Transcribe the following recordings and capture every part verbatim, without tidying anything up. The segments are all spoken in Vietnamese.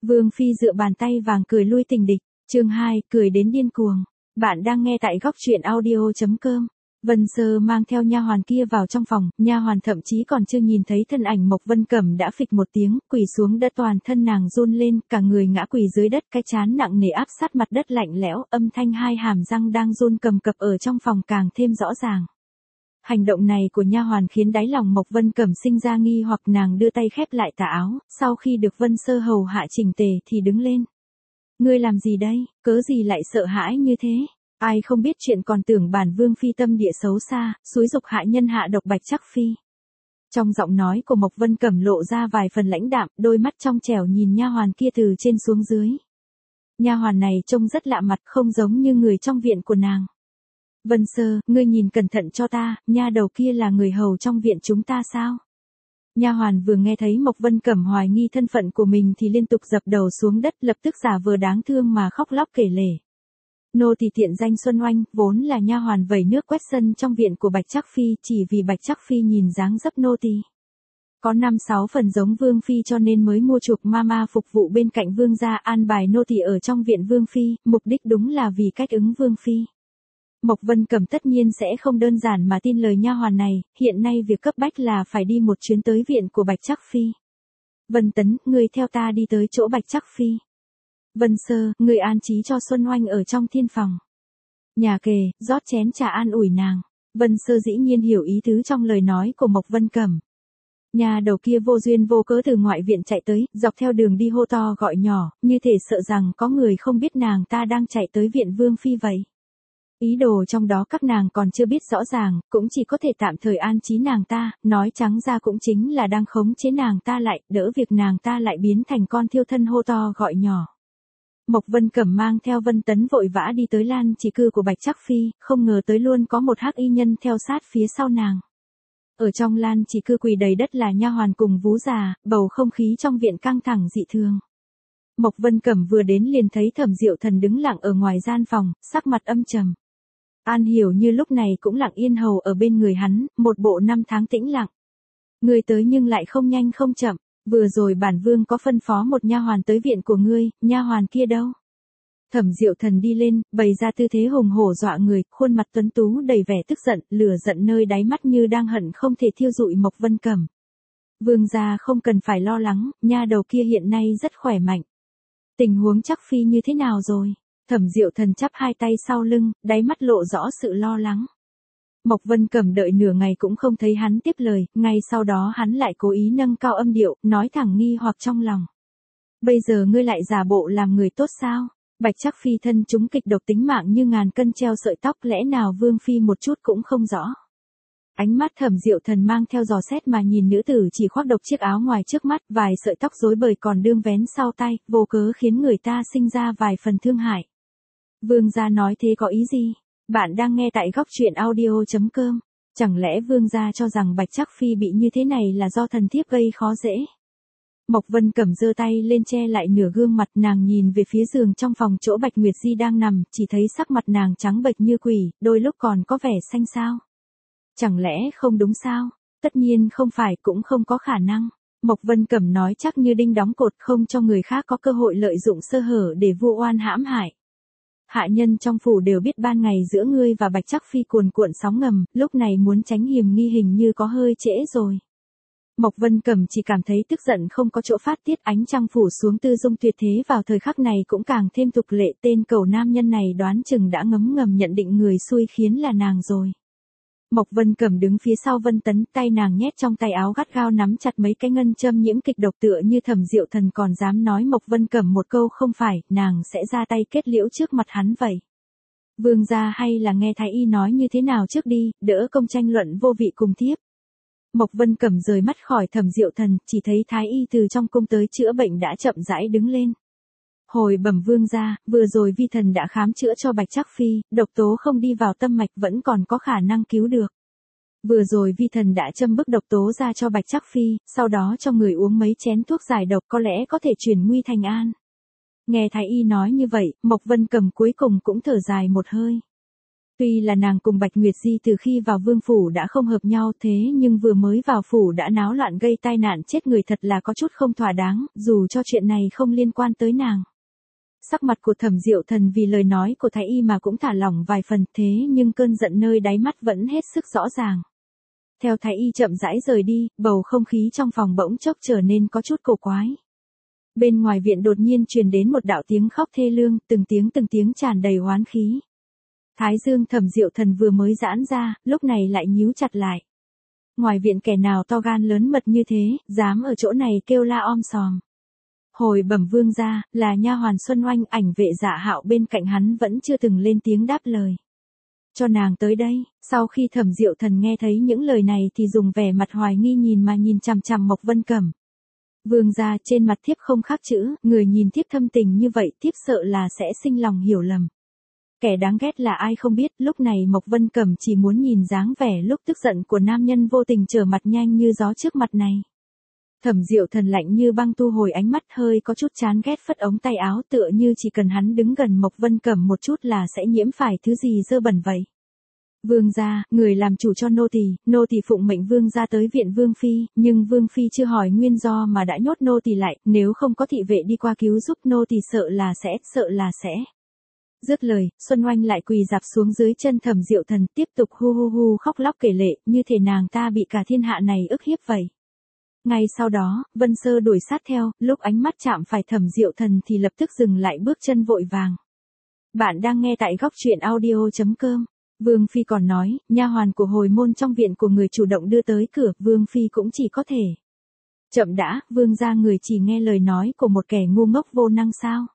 Vương Phi dựa bàn tay vàng cười lui tình địch, chương hai, cười đến điên cuồng. Bạn đang nghe tại góc truyện audio chấm com. Vân Sơ mang theo nha hoàn kia vào trong phòng, nha hoàn thậm chí còn chưa nhìn thấy thân ảnh Mộc Vân Cẩm đã phịch một tiếng, quỳ xuống đất, toàn thân nàng run lên, cả người ngã quỳ dưới đất, cái trán nặng nề áp sát mặt đất lạnh lẽo, âm thanh hai hàm răng đang run cầm cập ở trong phòng càng thêm rõ ràng. Hành động này của nha hoàn khiến đáy lòng Mộc Vân Cẩm sinh ra nghi hoặc, nàng đưa tay khép lại tà áo, sau khi được Vân Sơ hầu hạ chỉnh tề thì đứng lên. Ngươi làm gì đây, cớ gì lại sợ hãi như thế? Ai không biết chuyện còn tưởng bản Vương Phi tâm địa xấu xa, xúi dục hạ nhân hạ độc Bạch Trắc Phi. Trong giọng nói của Mộc Vân Cẩm lộ ra vài phần lãnh đạm, đôi mắt trong trẻo nhìn nha hoàn kia từ trên xuống dưới. Nha hoàn này trông rất lạ mặt, không giống như người trong viện của nàng. Vân Sơ, ngươi nhìn cẩn thận cho ta, nha đầu kia là người hầu trong viện chúng ta sao? Nha hoàn vừa nghe thấy Mộc Vân Cẩm hoài nghi thân phận của mình thì liên tục dập đầu xuống đất, lập tức giả vờ đáng thương mà khóc lóc kể lể. Nô tỳ tiện danh Xuân Oanh, vốn là nha hoàn vẩy nước quét sân trong viện của Bạch Trắc Phi, chỉ vì Bạch Trắc Phi nhìn dáng dấp nô tỳ có năm sáu phần giống Vương Phi cho nên mới mua chuộc mama phục vụ bên cạnh Vương gia, an bài nô tỳ ở trong viện Vương Phi, mục đích đúng là vì cách ứng Vương Phi. Mộc Vân Cẩm tất nhiên sẽ không đơn giản mà tin lời nha hoàn này, hiện nay việc cấp bách là phải đi một chuyến tới viện của Bạch Trắc Phi. Vân Tấn, ngươi theo ta đi tới chỗ Bạch Trắc Phi. Vân Sơ, ngươi an trí cho Xuân Oanh ở trong thiên phòng. Nhà kề, rót chén trà an ủi nàng. Vân Sơ dĩ nhiên hiểu ý tứ trong lời nói của Mộc Vân Cẩm. Nhà đầu kia vô duyên vô cớ từ ngoại viện chạy tới, dọc theo đường đi hô to gọi nhỏ, như thể sợ rằng có người không biết nàng ta đang chạy tới viện Vương Phi vậy. Ý đồ trong đó các nàng còn chưa biết rõ ràng, cũng chỉ có thể tạm thời an trí nàng ta, nói trắng ra cũng chính là đang khống chế nàng ta lại, đỡ việc nàng ta lại biến thành con thiêu thân hô to gọi nhỏ. Mộc Vân Cẩm mang theo Vân Tấn vội vã đi tới lan chỉ cư của Bạch Trắc Phi, không ngờ tới luôn có một hắc y nhân theo sát phía sau nàng. Ở trong lan chỉ cư quỳ đầy đất là nha hoàn cùng vú già, bầu không khí trong viện căng thẳng dị thường. Mộc Vân Cẩm vừa đến liền thấy Thẩm Diệu Thần đứng lặng ở ngoài gian phòng, sắc mặt âm trầm. An Hiểu Như lúc này cũng lặng yên hầu ở bên người hắn, một bộ năm tháng tĩnh lặng. Người tới nhưng lại không nhanh không chậm, vừa rồi bản vương có phân phó một nha hoàn tới viện của ngươi, nha hoàn kia đâu? Thẩm Diệu Thần đi lên, bày ra tư thế hùng hổ dọa người, khuôn mặt tuấn tú đầy vẻ tức giận, lửa giận nơi đáy mắt như đang hận không thể thiêu rụi Mộc Vân Cẩm. Vương gia không cần phải lo lắng, nha đầu kia hiện nay rất khỏe mạnh. Tình huống Trắc Phi như thế nào rồi? Thẩm Diệu Thần chắp hai tay sau lưng, đáy mắt lộ rõ sự lo lắng. Mộc Vân Cẩm đợi nửa ngày cũng không thấy hắn tiếp lời, ngay sau đó hắn lại cố ý nâng cao âm điệu, nói thẳng nghi hoặc trong lòng. Bây giờ ngươi lại giả bộ làm người tốt sao? Bạch Trắc Phi thân chúng kịch độc tính mạng như ngàn cân treo sợi tóc, lẽ nào Vương Phi một chút cũng không rõ? Ánh mắt Thẩm Diệu Thần mang theo dò xét mà nhìn nữ tử chỉ khoác độc chiếc áo ngoài trước mắt, vài sợi tóc rối bời còn đương vén sau tay, vô cớ khiến người ta sinh ra vài phần thương hại. Vương gia nói thế có ý gì? Bạn đang nghe tại góc truyện audio chấm com. Chẳng lẽ vương gia cho rằng Bạch Trắc Phi bị như thế này là do thần thiếp gây khó dễ? Mộc Vân Cẩm giơ tay lên che lại nửa gương mặt, nàng nhìn về phía giường trong phòng chỗ Bạch Nguyệt Di đang nằm, chỉ thấy sắc mặt nàng trắng bệch như quỷ, đôi lúc còn có vẻ xanh xao. Chẳng lẽ không đúng sao? Tất nhiên không phải, cũng không có khả năng. Mộc Vân Cẩm nói chắc như đinh đóng cột, không cho người khác có cơ hội lợi dụng sơ hở để vu oan hãm hại. Hạ nhân trong phủ đều biết ban ngày giữa ngươi và Bạch Trắc Phi cuồn cuộn sóng ngầm, lúc này muốn tránh hiểm nghi hình như có hơi trễ rồi. Mộc Vân Cẩm chỉ cảm thấy tức giận không có chỗ phát tiết, ánh trăng phủ xuống tư dung tuyệt thế vào thời khắc này cũng càng thêm tục lệ, tên cẩu nam nhân này đoán chừng đã ngấm ngầm nhận định người xui khiến là nàng rồi. Mộc Vân Cẩm đứng phía sau Vân Tấn, tay nàng nhét trong tay áo gắt gao nắm chặt mấy cái ngân châm nhiễm kịch độc, tựa như Thẩm Diệu Thần còn dám nói Mộc Vân Cẩm một câu không phải, nàng sẽ ra tay kết liễu trước mặt hắn vậy. Vương gia hay là nghe thái y nói như thế nào trước đi, đỡ công tranh luận vô vị cùng tiếp. Mộc Vân Cẩm rời mắt khỏi Thẩm Diệu Thần, chỉ thấy thái y từ trong cung tới chữa bệnh đã chậm rãi đứng lên. Hồi bẩm vương gia, vừa rồi vi thần đã khám chữa cho Bạch Trắc Phi, độc tố không đi vào tâm mạch, vẫn còn có khả năng cứu được. Vừa rồi vi thần đã châm bức độc tố ra cho Bạch Trắc Phi, sau đó cho người uống mấy chén thuốc giải độc, có lẽ có thể chuyển nguy thành an. Nghe thái y nói như vậy, Mộc Vân Cẩm cuối cùng cũng thở dài một hơi. Tuy là nàng cùng Bạch Nguyệt Di từ khi vào vương phủ đã không hợp nhau thế nhưng vừa mới vào phủ đã náo loạn gây tai nạn chết người thật là có chút không thỏa đáng, dù cho chuyện này không liên quan tới nàng. Sắc mặt của Thẩm Diệu Thần vì lời nói của Thái Y mà cũng thả lỏng vài phần thế nhưng cơn giận nơi đáy mắt vẫn hết sức rõ ràng. Theo Thái Y chậm rãi rời đi, bầu không khí trong phòng bỗng chốc trở nên có chút cổ quái. Bên ngoài viện đột nhiên truyền đến một đạo tiếng khóc thê lương, từng tiếng từng tiếng tràn đầy oán khí. Thái dương Thẩm Diệu Thần vừa mới giãn ra, lúc này lại nhíu chặt lại. Ngoài viện kẻ nào to gan lớn mật như thế, dám ở chỗ này kêu la om sòm. Hồi bẩm vương gia, là nha hoàn Xuân Oanh, ảnh vệ Dạ Hạo bên cạnh hắn vẫn chưa từng lên tiếng đáp lời. Cho nàng tới đây. Sau khi Thẩm Diệu Thần nghe thấy những lời này thì dùng vẻ mặt hoài nghi nhìn mà nhìn chằm chằm Mộc Vân Cẩm. Vương gia, trên mặt thiếp không khắc chữ, người nhìn thiếp thâm tình như vậy thiếp sợ là sẽ sinh lòng hiểu lầm. Kẻ đáng ghét là ai không biết, lúc này Mộc Vân Cẩm chỉ muốn nhìn dáng vẻ lúc tức giận của nam nhân vô tình trở mặt nhanh như gió trước mặt này. Thẩm Diệu Thần lạnh như băng thu hồi ánh mắt, hơi có chút chán ghét phất ống tay áo, tựa như chỉ cần hắn đứng gần Mộc Vân Cẩm một chút là sẽ nhiễm phải thứ gì dơ bẩn vậy. Vương gia, người làm chủ cho nô tỳ, nô tỳ phụng mệnh vương gia tới viện vương phi, nhưng vương phi chưa hỏi nguyên do mà đã nhốt nô tỳ lại, nếu không có thị vệ đi qua cứu giúp nô tỳ sợ là sẽ, sợ là sẽ. Dứt lời, Xuân Oanh lại quỳ dạp xuống dưới chân Thẩm Diệu Thần, tiếp tục hu hu hu khóc lóc kể lệ, như thể nàng ta bị cả thiên hạ này ức hiếp vậy. Ngay sau đó, Vân Sơ đuổi sát theo, lúc ánh mắt chạm phải Thẩm Diệu Thần thì lập tức dừng lại bước chân vội vàng. Bạn đang nghe tại góc truyện audio chấm com. Vương phi còn nói, nha hoàn của hồi môn trong viện của người chủ động đưa tới cửa, vương phi cũng chỉ có thể. Chậm đã, vương gia người chỉ nghe lời nói của một kẻ ngu ngốc vô năng sao?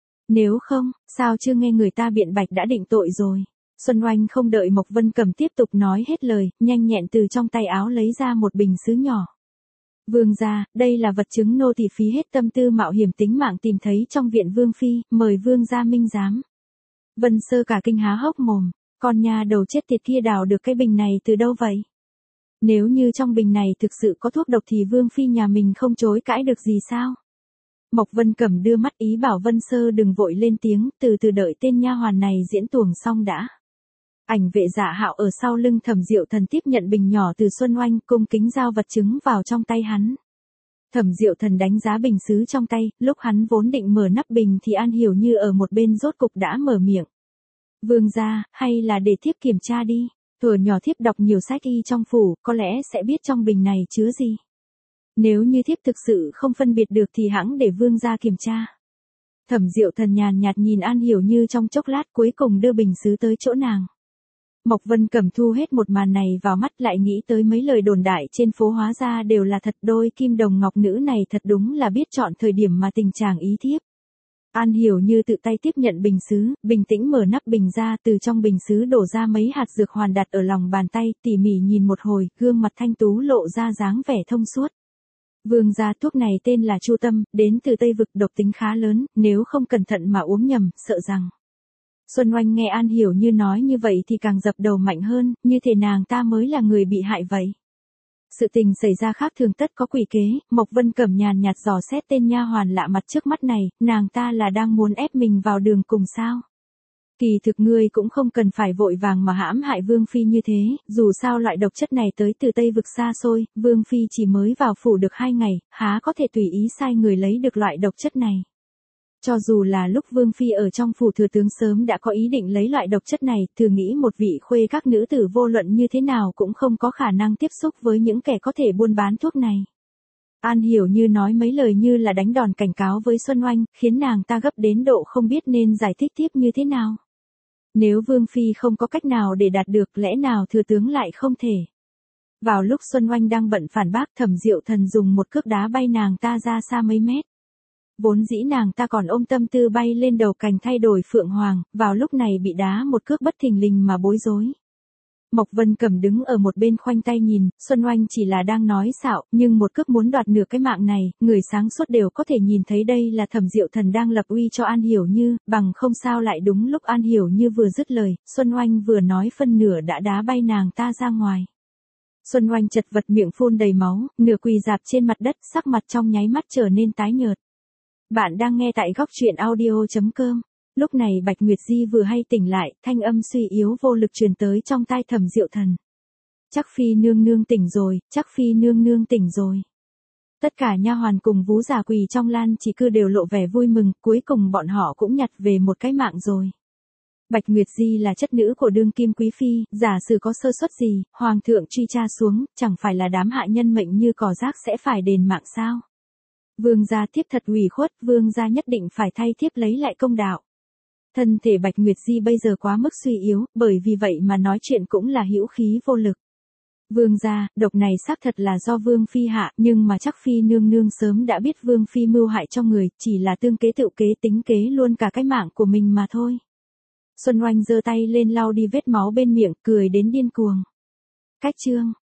Nếu không, sao chưa nghe người ta biện bạch đã định tội rồi? Xuân Oanh không đợi Mộc Vân Cẩm tiếp tục nói hết lời, nhanh nhẹn từ trong tay áo lấy ra một bình sứ nhỏ. Vương gia, đây là vật chứng nô tỳ phí hết tâm tư mạo hiểm tính mạng tìm thấy trong viện vương phi, mời vương gia minh giám. Vân Sơ cả kinh há hốc mồm, con nha đầu chết tiệt kia đào được cái bình này từ đâu vậy? Nếu như trong bình này thực sự có thuốc độc thì vương phi nhà mình không chối cãi được gì sao? Mộc Vân Cẩm đưa mắt ý bảo Vân Sơ đừng vội lên tiếng, từ từ đợi tên nha hoàn này diễn tuồng xong đã. Ảnh vệ Dạ Hạo ở sau lưng Thẩm Diệu Thần tiếp nhận bình nhỏ từ Xuân Oanh, cung kính giao vật chứng vào trong tay hắn. Thẩm Diệu Thần đánh giá bình sứ trong tay, lúc hắn vốn định mở nắp bình thì An Hiểu Như ở một bên rốt cục đã mở miệng. Vương gia, hay là để thiếp kiểm tra đi, thuở nhỏ thiếp đọc nhiều sách y trong phủ, có lẽ sẽ biết trong bình này chứa gì. Nếu như thiếp thực sự không phân biệt được thì hẵng để vương gia kiểm tra. Thẩm Diệu Thần nhàn nhạt nhìn An Hiểu Như trong chốc lát, cuối cùng đưa bình sứ tới chỗ nàng. Mộc Vân Cẩm thu hết một màn này vào mắt, lại nghĩ tới mấy lời đồn đại trên phố hóa ra đều là thật, đôi kim đồng ngọc nữ này thật đúng là biết chọn thời điểm mà tình chàng ý thiếp. An Hiểu Như tự tay tiếp nhận bình sứ, bình tĩnh mở nắp bình ra, từ trong bình sứ đổ ra mấy hạt dược hoàn đặt ở lòng bàn tay, tỉ mỉ nhìn một hồi, gương mặt thanh tú lộ ra dáng vẻ thông suốt. Vương gia, thuốc này tên là Chu Tâm, đến từ Tây Vực, độc tính khá lớn, nếu không cẩn thận mà uống nhầm, sợ rằng. Xuân Oanh nghe An Hiểu Như nói như vậy thì càng dập đầu mạnh hơn, như thể nàng ta mới là người bị hại vậy. Sự tình xảy ra khác thường tất có quỷ kế, Mộc Vân Cẩm nhàn nhạt dò xét tên nha hoàn lạ mặt trước mắt này, nàng ta là đang muốn ép mình vào đường cùng sao? Kỳ thực ngươi cũng không cần phải vội vàng mà hãm hại Vương Phi như thế, dù sao loại độc chất này tới từ Tây Vực xa xôi, Vương Phi chỉ mới vào phủ được hai ngày, há có thể tùy ý sai người lấy được loại độc chất này. Cho dù là lúc Vương Phi ở trong phủ thừa tướng sớm đã có ý định lấy loại độc chất này, thử nghĩ một vị khuê các nữ tử vô luận như thế nào cũng không có khả năng tiếp xúc với những kẻ có thể buôn bán thuốc này. An Hiểu Như nói mấy lời như là đánh đòn cảnh cáo với Xuân Oanh, khiến nàng ta gấp đến độ không biết nên giải thích tiếp như thế nào. Nếu Vương Phi không có cách nào để đạt được, lẽ nào thừa tướng lại không thể? Vào lúc Xuân Oanh đang bận phản bác, Thẩm Diệu Thần dùng một cước đá bay nàng ta ra xa mấy mét. Vốn dĩ nàng ta còn ôm tâm tư bay lên đầu cành thay đổi phượng hoàng, vào lúc này bị đá một cước bất thình lình mà bối rối. Mộc Vân Cẩm đứng ở một bên khoanh tay nhìn, Xuân Oanh chỉ là đang nói xạo, nhưng một cước muốn đoạt nửa cái mạng này, người sáng suốt đều có thể nhìn thấy đây là Thẩm Diệu Thần đang lập uy cho An Hiểu Như, bằng không sao lại đúng lúc An Hiểu Như vừa dứt lời, Xuân Oanh vừa nói phân nửa đã đá bay nàng ta ra ngoài. Xuân Oanh chật vật miệng phun đầy máu, nửa quỳ dạp trên mặt đất, sắc mặt trong nháy mắt trở nên tái nhợt. Bạn đang nghe tại góc truyện audio chấm com. Lúc này Bạch Nguyệt Di vừa hay tỉnh lại, thanh âm suy yếu vô lực truyền tới trong tai Thẩm Diệu Thần. Chắc Phi nương nương tỉnh rồi, chắc Phi nương nương tỉnh rồi. Tất cả nha hoàn cùng vú già quỳ trong lan chỉ cư đều lộ vẻ vui mừng, cuối cùng bọn họ cũng nhặt về một cái mạng rồi. Bạch Nguyệt Di là chất nữ của đương kim quý phi, giả sử có sơ suất gì, hoàng thượng truy tra xuống, chẳng phải là đám hạ nhân mệnh như cỏ rác sẽ phải đền mạng sao? Vương gia thiếp thật ủy khuất, vương gia nhất định phải thay thiếp lấy lại công đạo. Thân thể Bạch Nguyệt Di bây giờ quá mức suy yếu, bởi vì vậy mà nói chuyện cũng là hữu khí vô lực. Vương gia, độc này xác thật là do vương phi hạ, nhưng mà chắc Phi nương nương sớm đã biết vương phi mưu hại cho người, chỉ là tương kế tự kế tính kế luôn cả cái mạng của mình mà thôi. Xuân Oanh giơ tay lên lau đi vết máu bên miệng, cười đến điên cuồng. Cách chương